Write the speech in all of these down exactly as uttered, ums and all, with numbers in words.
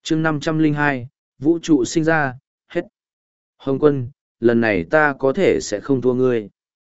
chương năm trăm lẻ hai, vũ trụ sinh ra, hết. Hồng quân, lần này ta có thể sẽ không thua ngươi.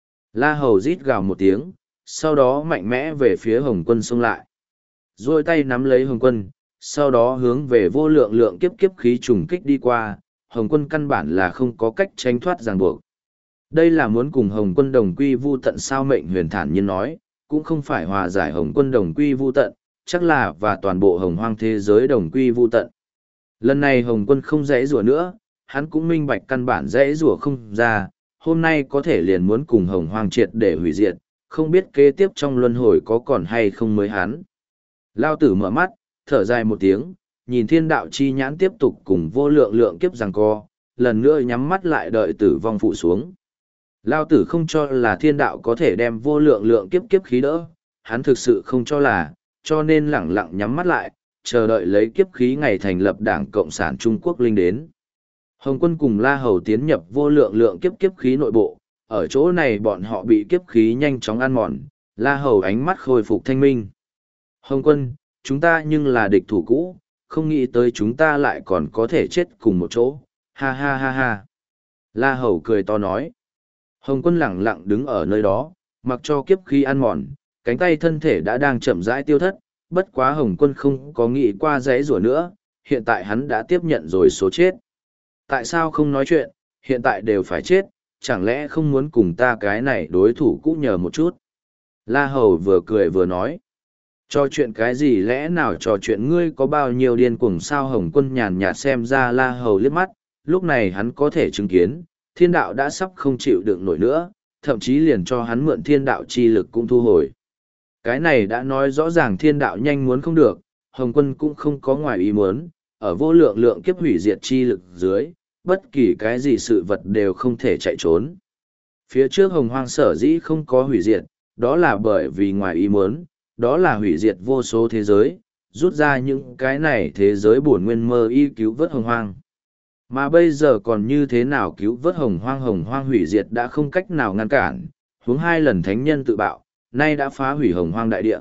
La Hầu rít gào một tiếng, sau đó mạnh mẽ về phía Hồng quân xông lại. Rồi tay nắm lấy Hồng quân, sau đó hướng về vô lượng lượng kiếp kiếp khí trùng kích đi qua, Hồng quân căn bản là không có cách tránh thoát ràng buộc. Đây là muốn cùng Hồng quân đồng quy vu tận sao Mệnh Huyền thản nhiên nói, cũng không phải hòa giải Hồng quân đồng quy vu tận, chắc là và toàn bộ hồng hoang thế giới đồng quy vu tận. Lần này Hồng quân không dãy rủa nữa, hắn cũng minh bạch căn bản dãy rủa không ra, hôm nay có thể liền muốn cùng hồng hoang triệt để hủy diệt, không biết kế tiếp trong luân hồi có còn hay không mới hắn. Lao tử mở mắt, thở dài một tiếng, nhìn thiên đạo chi nhãn tiếp tục cùng vô lượng lượng kiếp giằng co, lần nữa nhắm mắt lại đợi tử vong phụ xuống. Lao tử không cho là thiên đạo có thể đem vô lượng lượng kiếp kiếp khí đỡ, hắn thực sự không cho là, cho nên lẳng lặng nhắm mắt lại, chờ đợi lấy kiếp khí ngày thành lập Đảng Cộng sản Trung Quốc linh đến. Hồng quân cùng La Hầu tiến nhập vô lượng lượng kiếp kiếp khí nội bộ, ở chỗ này bọn họ bị kiếp khí nhanh chóng ăn mòn, La Hầu ánh mắt khôi phục thanh minh. Hồng quân, chúng ta nhưng là địch thủ cũ, không nghĩ tới chúng ta lại còn có thể chết cùng một chỗ, ha ha ha ha. La Hầu cười to nói. Hồng quân lẳng lặng đứng ở nơi đó, mặc cho kiếp khí ăn mòn, cánh tay thân thể đã đang chậm rãi tiêu thất, bất quá Hồng quân không có nghĩ qua giấy rủa nữa, hiện tại hắn đã tiếp nhận rồi số chết. Tại sao không nói chuyện, hiện tại đều phải chết, chẳng lẽ không muốn cùng ta cái này đối thủ cũ nhờ một chút. La Hầu vừa cười vừa nói. Trò chuyện cái gì lẽ nào trò chuyện ngươi có bao nhiêu điên cuồng sao Hồng quân nhàn nhạt xem ra La Hầu liếc mắt, lúc này hắn có thể chứng kiến, thiên đạo đã sắp không chịu đựng nổi nữa, thậm chí liền cho hắn mượn thiên đạo chi lực cũng thu hồi. Cái này đã nói rõ ràng thiên đạo nhanh muốn không được, Hồng quân cũng không có ngoài ý muốn, ở vô lượng lượng kiếp hủy diệt chi lực dưới, bất kỳ cái gì sự vật đều không thể chạy trốn. Phía trước hồng hoang sở dĩ không có hủy diệt, đó là bởi vì ngoài ý muốn, đó là hủy diệt vô số thế giới, rút ra những cái này thế giới bổn nguyên mơ y cứu vớt hồng hoang. Mà bây giờ còn như thế nào cứu vớt hồng hoang hồng hoang hủy diệt đã không cách nào ngăn cản, huống hai lần thánh nhân tự bạo, nay đã phá hủy hồng hoang đại địa.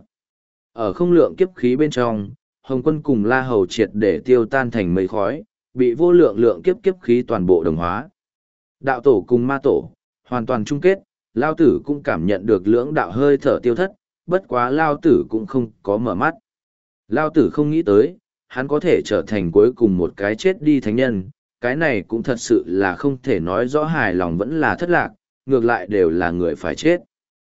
Ở không lượng kiếp khí bên trong, Hồng quân cùng La Hầu triệt để tiêu tan thành mây khói, bị vô lượng lượng kiếp kiếp khí toàn bộ đồng hóa. Đạo tổ cùng ma tổ, hoàn toàn chung kết, Lao tử cũng cảm nhận được lưỡng đạo hơi thở tiêu thất, bất quá Lao tử cũng không có mở mắt. Lao tử không nghĩ tới, hắn có thể trở thành cuối cùng một cái chết đi thánh nhân, cái này cũng thật sự là không thể nói rõ hài lòng vẫn là thất lạc, ngược lại đều là người phải chết.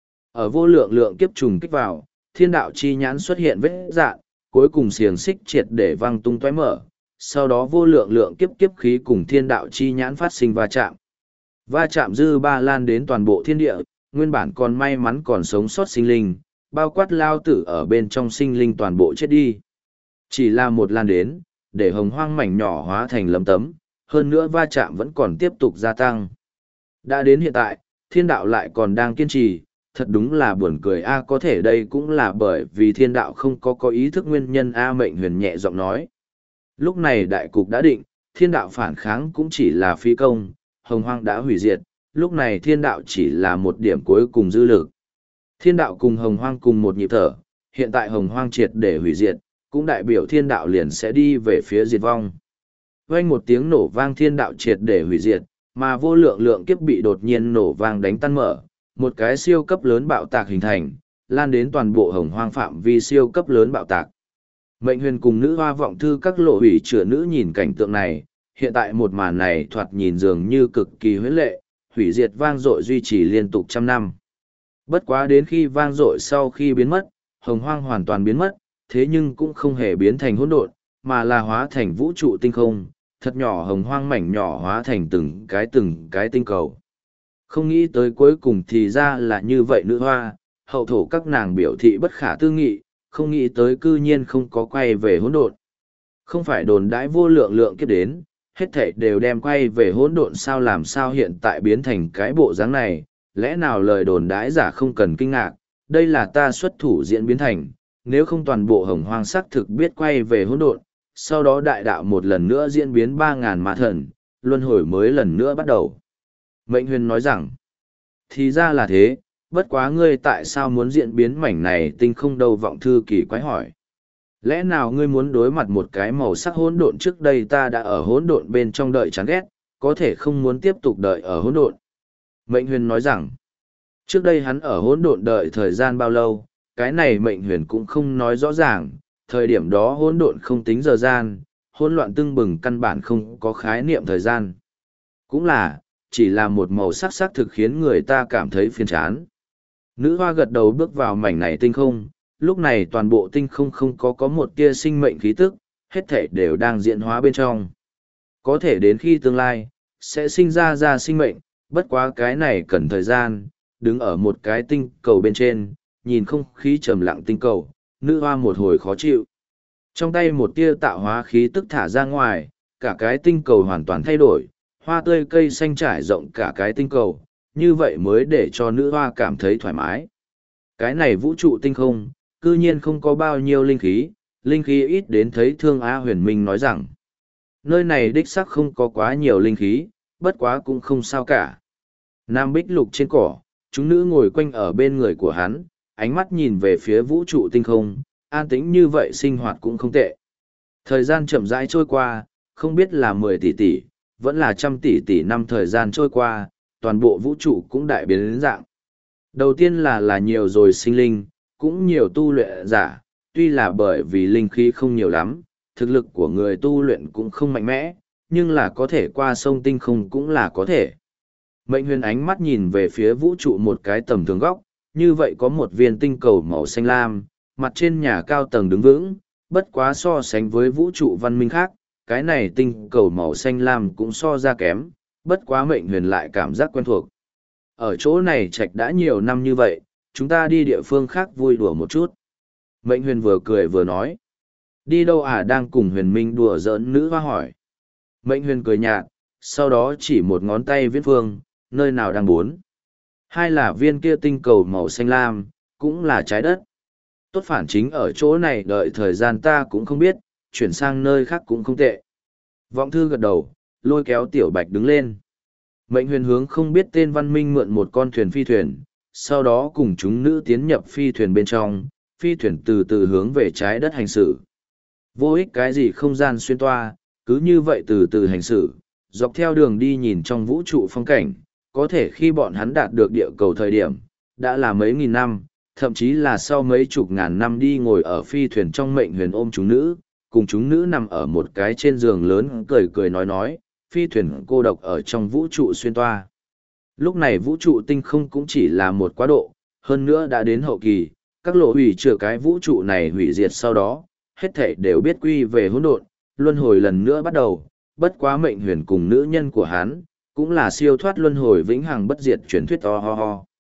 Ở vô lượng lượng kiếp trùng kích vào, thiên đạo chi nhãn xuất hiện vết dạn, cuối cùng xiềng xích triệt để văng tung tóe mở, sau đó vô lượng lượng kiếp kiếp khí cùng thiên đạo chi nhãn phát sinh va chạm. Va chạm dư ba lan đến toàn bộ thiên địa, nguyên bản còn may mắn còn sống sót sinh linh, bao quát Lao tử ở bên trong sinh linh toàn bộ chết đi. Chỉ là một lan đến, để hồng hoang mảnh nhỏ hóa thành lấm tấm, hơn nữa va chạm vẫn còn tiếp tục gia tăng. Đã đến hiện tại, thiên đạo lại còn đang kiên trì, thật đúng là buồn cười a có thể đây cũng là bởi vì thiên đạo không có có ý thức nguyên nhân a Mệnh Huyền nhẹ giọng nói. Lúc này đại cục đã định, thiên đạo phản kháng cũng chỉ là phi công, hồng hoang đã hủy diệt, lúc này thiên đạo chỉ là một điểm cuối cùng dư lực. Thiên đạo cùng hồng hoang cùng một nhịp thở, hiện tại hồng hoang triệt để hủy diệt, cũng đại biểu thiên đạo liền sẽ đi về phía diệt vong. Vang một tiếng nổ vang thiên đạo triệt để hủy diệt, mà vô lượng lượng kiếp bị đột nhiên nổ vang đánh tan mở, một cái siêu cấp lớn bạo tạc hình thành, lan đến toàn bộ hồng hoang phạm vi siêu cấp lớn bạo tạc. Mệnh Huyền cùng nữ hoa vọng thư các lộ hủy chữa nữ nhìn cảnh tượng này, hiện tại một màn này thoạt nhìn dường như cực kỳ huyễn lệ, hủy diệt vang dội duy trì liên tục trăm năm. Bất quá đến khi vang dội sau khi biến mất, hồng hoang hoàn toàn biến mất, thế nhưng cũng không hề biến thành hỗn độn, mà là hóa thành vũ trụ tinh không, thật nhỏ hồng hoang mảnh nhỏ hóa thành từng cái từng cái tinh cầu. Không nghĩ tới cuối cùng thì ra là như vậy nữ hoa, hậu thổ các nàng biểu thị bất khả tư nghị, không nghĩ tới cư nhiên không có quay về hỗn độn. Không phải đồn đãi vô lượng lượng kiếp đến, hết thảy đều đem quay về hỗn độn sao làm sao hiện tại biến thành cái bộ dáng này, lẽ nào lời đồn đãi giả không cần kinh ngạc, đây là ta xuất thủ diễn biến thành, nếu không toàn bộ hồng hoang sắc thực biết quay về hỗn độn, sau đó đại đạo một lần nữa diễn biến ba ngàn ma thần, luân hồi mới lần nữa bắt đầu. Mệnh Huyền nói rằng, thì ra là thế, bất quá ngươi tại sao muốn diễn biến mảnh này tinh không đâu vọng thư kỳ quái hỏi. Lẽ nào ngươi muốn đối mặt một cái màu sắc hỗn độn? Trước đây ta đã ở hỗn độn bên trong đợi chán ghét, có thể không muốn tiếp tục đợi ở hỗn độn. Mệnh huyền nói rằng, trước đây hắn ở hỗn độn đợi thời gian bao lâu, cái này mệnh huyền cũng không nói rõ ràng, thời điểm đó hỗn độn không tính giờ gian, hỗn loạn tưng bừng căn bản không có khái niệm thời gian. Cũng là, chỉ là một màu sắc sắc thực khiến người ta cảm thấy phiền chán. Nữ hoa gật đầu bước vào mảnh này tinh không, lúc này toàn bộ tinh không không có có một tia sinh mệnh khí tức, hết thể đều đang diễn hóa bên trong. Có thể đến khi tương lai, sẽ sinh ra ra sinh mệnh, bất quá cái này cần thời gian, đứng ở một cái tinh cầu bên trên, nhìn không khí trầm lặng tinh cầu, nữ hoa một hồi khó chịu. Trong tay một tia tạo hóa khí tức thả ra ngoài, cả cái tinh cầu hoàn toàn thay đổi, hoa tươi cây xanh trải rộng cả cái tinh cầu, như vậy mới để cho nữ hoa cảm thấy thoải mái. Cái này vũ trụ tinh không, cư nhiên không có bao nhiêu linh khí, linh khí ít đến thấy thương. A Huyền Minh nói rằng, nơi này đích xác không có quá nhiều linh khí, bất quá cũng không sao cả. Nam Bích Lục trên cỏ, chúng nữ ngồi quanh ở bên người của hắn, ánh mắt nhìn về phía vũ trụ tinh không, an tĩnh như vậy sinh hoạt cũng không tệ. Thời gian chậm rãi trôi qua, không biết là mười tỷ tỷ, vẫn là trăm tỷ tỷ năm thời gian trôi qua, toàn bộ vũ trụ cũng đại biến đến dạng. Đầu tiên là là nhiều rồi sinh linh, cũng nhiều tu luyện giả, tuy là bởi vì linh khí không nhiều lắm, thực lực của người tu luyện cũng không mạnh mẽ, nhưng là có thể qua sông tinh không cũng là có thể. Mệnh huyền ánh mắt nhìn về phía vũ trụ một cái tầm thường góc, như vậy có một viên tinh cầu màu xanh lam, mặt trên nhà cao tầng đứng vững, bất quá so sánh với vũ trụ văn minh khác, cái này tinh cầu màu xanh lam cũng so ra kém, bất quá mệnh huyền lại cảm giác quen thuộc. Ở chỗ này trạch đã nhiều năm như vậy, chúng ta đi địa phương khác vui đùa một chút. Mệnh huyền vừa cười vừa nói. Đi đâu à? Đang cùng huyền minh đùa giỡn nữ hoa hỏi. Mệnh huyền cười nhạt, sau đó chỉ một ngón tay viết phương, nơi nào đang bốn. Hai là viên kia tinh cầu màu xanh lam, cũng là trái đất. Tốt phản chính ở chỗ này đợi thời gian ta cũng không biết, chuyển sang nơi khác cũng không tệ. Vọng thư gật đầu, lôi kéo tiểu bạch đứng lên. Mệnh huyền hướng không biết tên văn minh mượn một con thuyền phi thuyền, sau đó cùng chúng nữ tiến nhập phi thuyền bên trong, phi thuyền từ từ hướng về trái đất hành xử. Vô ích cái gì không gian xuyên toa, cứ như vậy từ từ hành xử, dọc theo đường đi nhìn trong vũ trụ phong cảnh, có thể khi bọn hắn đạt được địa cầu thời điểm, đã là mấy nghìn năm, thậm chí là sau mấy chục ngàn năm đi ngồi ở phi thuyền trong mệnh huyền ôm chúng nữ, cùng chúng nữ nằm ở một cái trên giường lớn cười cười nói nói, phi thuyền cô độc ở trong vũ trụ xuyên toa. Lúc này vũ trụ tinh không cũng chỉ là một quá độ, hơn nữa đã đến hậu kỳ, các lộ hủy trừ cái vũ trụ này hủy diệt sau đó, hết thảy đều biết quy về hỗn độn, luân hồi lần nữa bắt đầu, bất quá mệnh huyền cùng nữ nhân của hắn, cũng là siêu thoát luân hồi vĩnh hằng bất diệt truyền thuyết to ho ho.